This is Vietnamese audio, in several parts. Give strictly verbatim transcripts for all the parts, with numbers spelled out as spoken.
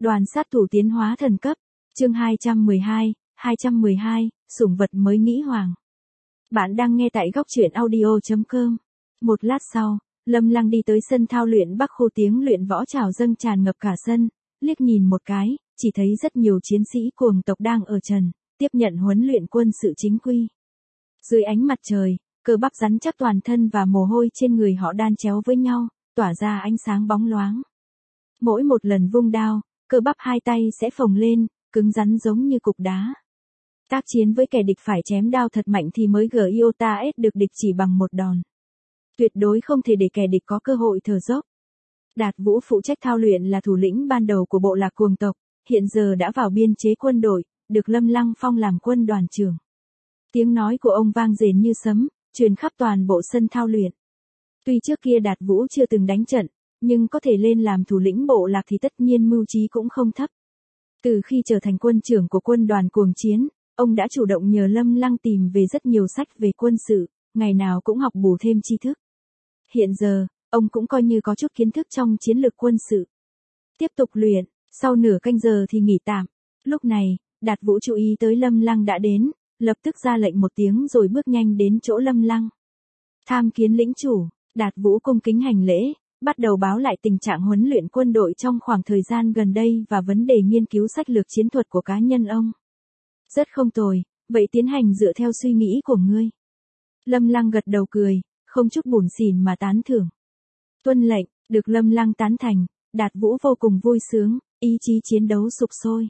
Đoàn sát thủ tiến hóa thần cấp, chương hai trăm mười hai, hai trăm mười hai, sủng vật mới nghĩ hoàng. Bạn đang nghe tại góc truyện audio chấm com. Một lát sau, Lâm Lăng đi tới sân thao luyện Bắc Khu, tiếng luyện võ trào dâng tràn ngập cả sân, liếc nhìn một cái, chỉ thấy rất nhiều chiến sĩ cuồng tộc đang ở trần, tiếp nhận huấn luyện quân sự chính quy. Dưới ánh mặt trời, cơ bắp rắn chắc toàn thân và mồ hôi trên người họ đan chéo với nhau, tỏa ra ánh sáng bóng loáng. Mỗi một lần vung đao, cơ bắp hai tay sẽ phồng lên, cứng rắn giống như cục đá. Tác chiến với kẻ địch phải chém đao thật mạnh thì mới giota ét được địch chỉ bằng một đòn. Tuyệt đối không thể để kẻ địch có cơ hội thở dốc. Đạt Vũ phụ trách thao luyện là thủ lĩnh ban đầu của bộ lạc cuồng tộc, hiện giờ đã vào biên chế quân đội, được Lâm Lăng phong làm quân đoàn trưởng. Tiếng nói của ông vang rền như sấm, truyền khắp toàn bộ sân thao luyện. Tuy trước kia Đạt Vũ chưa từng đánh trận, nhưng có thể lên làm thủ lĩnh bộ lạc thì tất nhiên mưu trí cũng không thấp. Từ khi trở thành quân trưởng của quân đoàn cuồng chiến, ông đã chủ động nhờ Lâm Lăng tìm về rất nhiều sách về quân sự, ngày nào cũng học bù thêm tri thức. Hiện giờ, ông cũng coi như có chút kiến thức trong chiến lược quân sự. Tiếp tục luyện, sau nửa canh giờ thì nghỉ tạm. Lúc này, Đạt Vũ chú ý tới Lâm Lăng đã đến, lập tức ra lệnh một tiếng rồi bước nhanh đến chỗ Lâm Lăng. Tham kiến lĩnh chủ, Đạt Vũ cung kính hành lễ, bắt đầu báo lại tình trạng huấn luyện quân đội trong khoảng thời gian gần đây và vấn đề nghiên cứu sách lược chiến thuật của cá nhân ông. Rất không tồi, vậy tiến hành dựa theo suy nghĩ của ngươi. Lâm Lăng gật đầu cười, không chút bủn xỉn mà tán thưởng. Tuân lệnh, được Lâm Lăng tán thành, Đạt Vũ vô cùng vui sướng, ý chí chiến đấu sục sôi.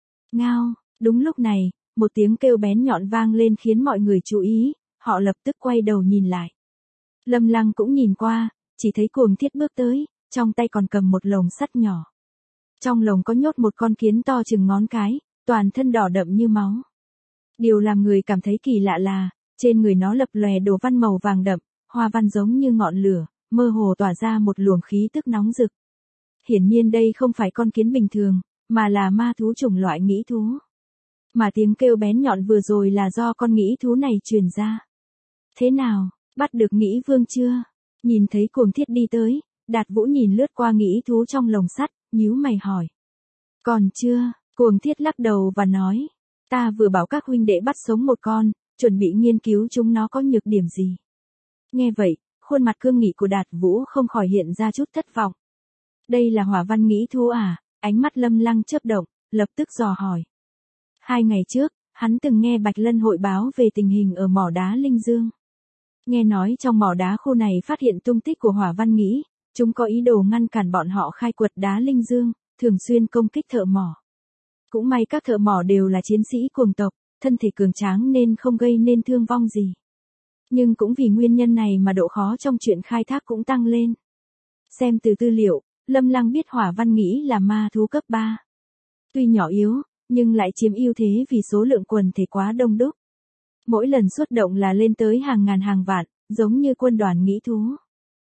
Ngao, đúng lúc này, một tiếng kêu bén nhọn vang lên khiến mọi người chú ý, họ lập tức quay đầu nhìn lại. Lâm Lăng cũng nhìn qua, chỉ thấy Cuồng Thiết bước tới, trong tay còn cầm một lồng sắt nhỏ. Trong lồng có nhốt một con kiến to chừng ngón cái, toàn thân đỏ đậm như máu. Điều làm người cảm thấy kỳ lạ là, trên người nó lập lòe đồ văn màu vàng đậm, hoa văn giống như ngọn lửa, mơ hồ tỏa ra một luồng khí tức nóng rực. Hiển nhiên đây không phải con kiến bình thường, mà là ma thú chủng loại nghĩ thú. Mà tiếng kêu bén nhọn vừa rồi là do con nghĩ thú này truyền ra. Thế nào, bắt được nghĩ vương chưa? Nhìn thấy Cuồng Thiết đi tới, Đạt Vũ nhìn lướt qua nghĩ thú trong lồng sắt, nhíu mày hỏi. Còn chưa, Cuồng Thiết lắc đầu và nói. Ta vừa bảo các huynh đệ bắt sống một con, chuẩn bị nghiên cứu chúng nó có nhược điểm gì. Nghe vậy, khuôn mặt cương nghị của Đạt Vũ không khỏi hiện ra chút thất vọng. Đây là hỏa văn nghĩ thú à? Ánh mắt Lâm Lăng chớp động, lập tức dò hỏi. Hai ngày trước, hắn từng nghe Bạch Lân hội báo về tình hình ở mỏ đá Linh Dương. Nghe nói trong mỏ đá khu này phát hiện tung tích của hỏa văn nghĩ, chúng có ý đồ ngăn cản bọn họ khai quật đá Linh Dương, thường xuyên công kích thợ mỏ. Cũng may các thợ mỏ đều là chiến sĩ cuồng tộc, thân thể cường tráng nên không gây nên thương vong gì. Nhưng cũng vì nguyên nhân này mà độ khó trong chuyện khai thác cũng tăng lên. Xem từ tư liệu, Lâm Lăng biết hỏa văn nghĩ là ma thú cấp ba. Tuy nhỏ yếu, nhưng lại chiếm ưu thế vì số lượng quần thể quá đông đúc. Mỗi lần xuất động là lên tới hàng ngàn hàng vạn, giống như quân đoàn nghĩ thú.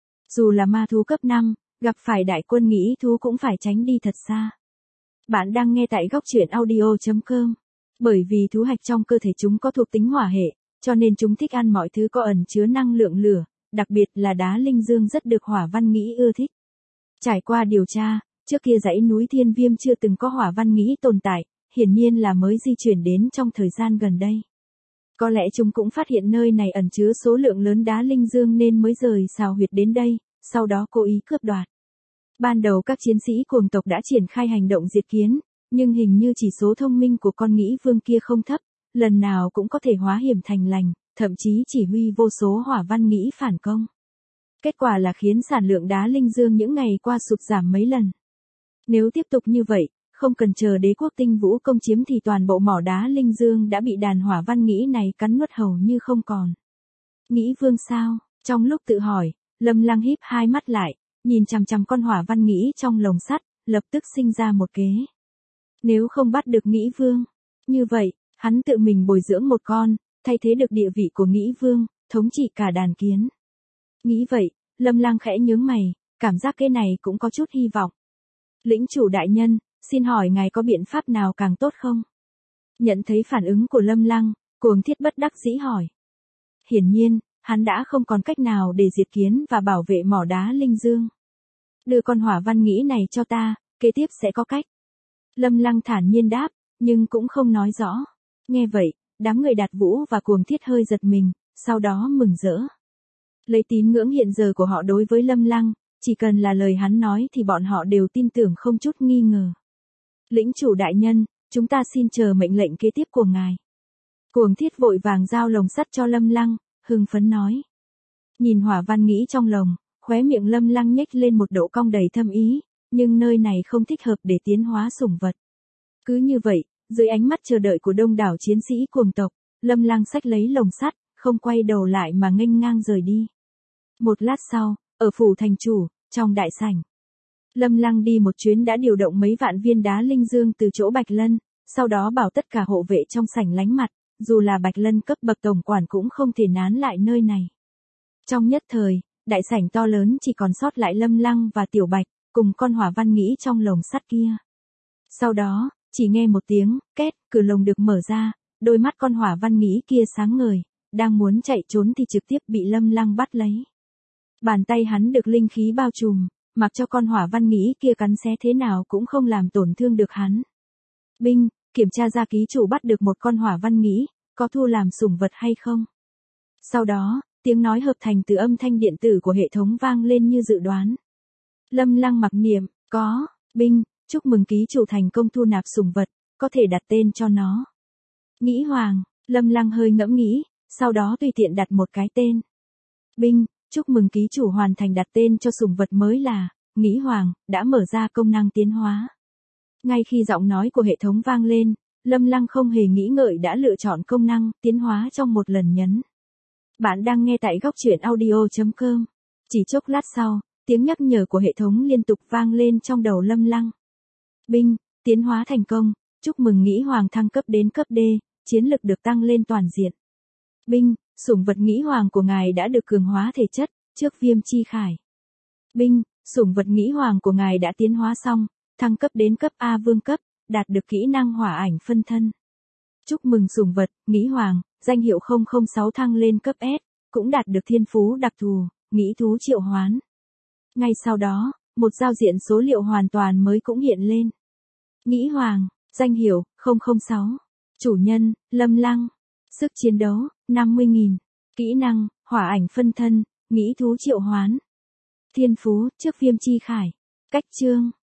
Dù là ma thú cấp năm, gặp phải đại quân nghĩ thú cũng phải tránh đi thật xa. Bạn đang nghe tại góc truyện audio chấm com. Bởi vì thú hạch trong cơ thể chúng có thuộc tính hỏa hệ, cho nên chúng thích ăn mọi thứ có ẩn chứa năng lượng lửa, đặc biệt là đá Linh Dương rất được hỏa văn nghĩ ưa thích. Trải qua điều tra, trước kia dãy núi Thiên Viêm chưa từng có hỏa văn nghĩ tồn tại, hiển nhiên là mới di chuyển đến trong thời gian gần đây. Có lẽ chúng cũng phát hiện nơi này ẩn chứa số lượng lớn đá Linh Dương nên mới rời xào huyệt đến đây, sau đó cố ý cướp đoạt. Ban đầu các chiến sĩ cuồng tộc đã triển khai hành động diệt kiến, nhưng hình như chỉ số thông minh của con nghĩ vương kia không thấp, lần nào cũng có thể hóa hiểm thành lành, thậm chí chỉ huy vô số hỏa văn nghĩ phản công. Kết quả là khiến sản lượng đá Linh Dương những ngày qua sụt giảm mấy lần. Nếu tiếp tục như vậy, không cần chờ đế quốc Tinh Vũ công chiếm thì toàn bộ mỏ đá Linh Dương đã bị đàn hỏa văn nghĩ này cắn nuốt hầu như không còn. Nghĩ vương sao? Trong lúc tự hỏi, Lâm Lăng híp hai mắt lại, nhìn chằm chằm con hỏa văn nghĩ trong lồng sắt, lập tức sinh ra một kế. Nếu không bắt được nghĩ vương, như vậy, hắn tự mình bồi dưỡng một con, thay thế được địa vị của nghĩ vương, thống trị cả đàn kiến. Nghĩ vậy, Lâm Lăng khẽ nhướng mày, cảm giác cái này cũng có chút hy vọng. Lĩnh chủ đại nhân, xin hỏi ngài có biện pháp nào càng tốt không? Nhận thấy phản ứng của Lâm Lăng, Cuồng Thiết bất đắc dĩ hỏi. Hiển nhiên, hắn đã không còn cách nào để diệt kiến và bảo vệ mỏ đá Linh Dương. Đưa con hỏa văn nghĩ này cho ta, kế tiếp sẽ có cách. Lâm Lăng thản nhiên đáp, nhưng cũng không nói rõ. Nghe vậy, đám người Đạt Vũ và Cuồng Thiết hơi giật mình, sau đó mừng rỡ. Lấy tín ngưỡng hiện giờ của họ đối với Lâm Lăng, chỉ cần là lời hắn nói thì bọn họ đều tin tưởng không chút nghi ngờ. Lĩnh chủ đại nhân, chúng ta xin chờ mệnh lệnh kế tiếp của ngài. Cuồng Thiết vội vàng giao lồng sắt cho Lâm Lăng, hưng phấn nói. Nhìn Hỏa Văn nghĩ trong lồng, khóe miệng Lâm Lăng nhếch lên một độ cong đầy thâm ý, nhưng nơi này không thích hợp để tiến hóa sủng vật. Cứ như vậy, dưới ánh mắt chờ đợi của đông đảo chiến sĩ cuồng tộc, Lâm Lăng xách lấy lồng sắt, không quay đầu lại mà nghênh ngang rời đi. Một lát sau, ở phủ thành chủ, trong đại sảnh, Lâm Lăng đi một chuyến đã điều động mấy vạn viên đá linh dương từ chỗ Bạch Lân, sau đó bảo tất cả hộ vệ trong sảnh lánh mặt, dù là Bạch Lân cấp bậc tổng quản cũng không thể nán lại nơi này. Trong nhất thời, đại sảnh to lớn chỉ còn sót lại Lâm Lăng và Tiểu Bạch, cùng con Hỏa Văn nghĩ trong lồng sắt kia. Sau đó, chỉ nghe một tiếng, két, cửa lồng được mở ra, đôi mắt con Hỏa Văn nghĩ kia sáng ngời, đang muốn chạy trốn thì trực tiếp bị Lâm Lăng bắt lấy. Bàn tay hắn được linh khí bao trùm, mặc cho con Hỏa Văn nghĩ kia cắn xé thế nào cũng không làm tổn thương được hắn. Binh, kiểm tra ra ký chủ bắt được một con Hỏa Văn nghĩ, có thu làm sủng vật hay không? Sau đó, tiếng nói hợp thành từ âm thanh điện tử của hệ thống vang lên như dự đoán. Lâm Lăng mặc niệm, có, binh, chúc mừng ký chủ thành công thu nạp sủng vật, có thể đặt tên cho nó. Nghĩ Hoàng, Lâm Lăng hơi ngẫm nghĩ, sau đó tùy tiện đặt một cái tên. Binh, chúc mừng ký chủ hoàn thành đặt tên cho sủng vật mới là, Nghĩ Hoàng, đã mở ra công năng tiến hóa. Ngay khi giọng nói của hệ thống vang lên, Lâm Lăng không hề nghĩ ngợi đã lựa chọn công năng tiến hóa trong một lần nhấn. Bạn đang nghe tại góc truyện audio chấm com. Chỉ chốc lát sau, tiếng nhắc nhở của hệ thống liên tục vang lên trong đầu Lâm Lăng. Binh, tiến hóa thành công, chúc mừng Nghĩ Hoàng thăng cấp đến cấp D, chiến lực được tăng lên toàn diện. Binh, sủng vật Nghĩ Hoàng của ngài đã được cường hóa thể chất, trước viêm chi khải. Binh, sủng vật Nghĩ Hoàng của ngài đã tiến hóa xong, thăng cấp đến cấp A vương cấp, đạt được kỹ năng hỏa ảnh phân thân. Chúc mừng sủng vật, Nghĩ Hoàng, danh hiệu không không sáu thăng lên cấp S, cũng đạt được thiên phú đặc thù, Nghĩ thú triệu hoán. Ngay sau đó, một giao diện số liệu hoàn toàn mới cũng hiện lên. Nghĩ Hoàng, danh hiệu, không không sáu. Chủ nhân, Lâm Lăng. Sức chiến đấu, năm mươi nghìn. Kỹ năng, hỏa ảnh phân thân, Nghĩ thú triệu hoán. Thiên phú, trước viêm chi khải. Cách chương.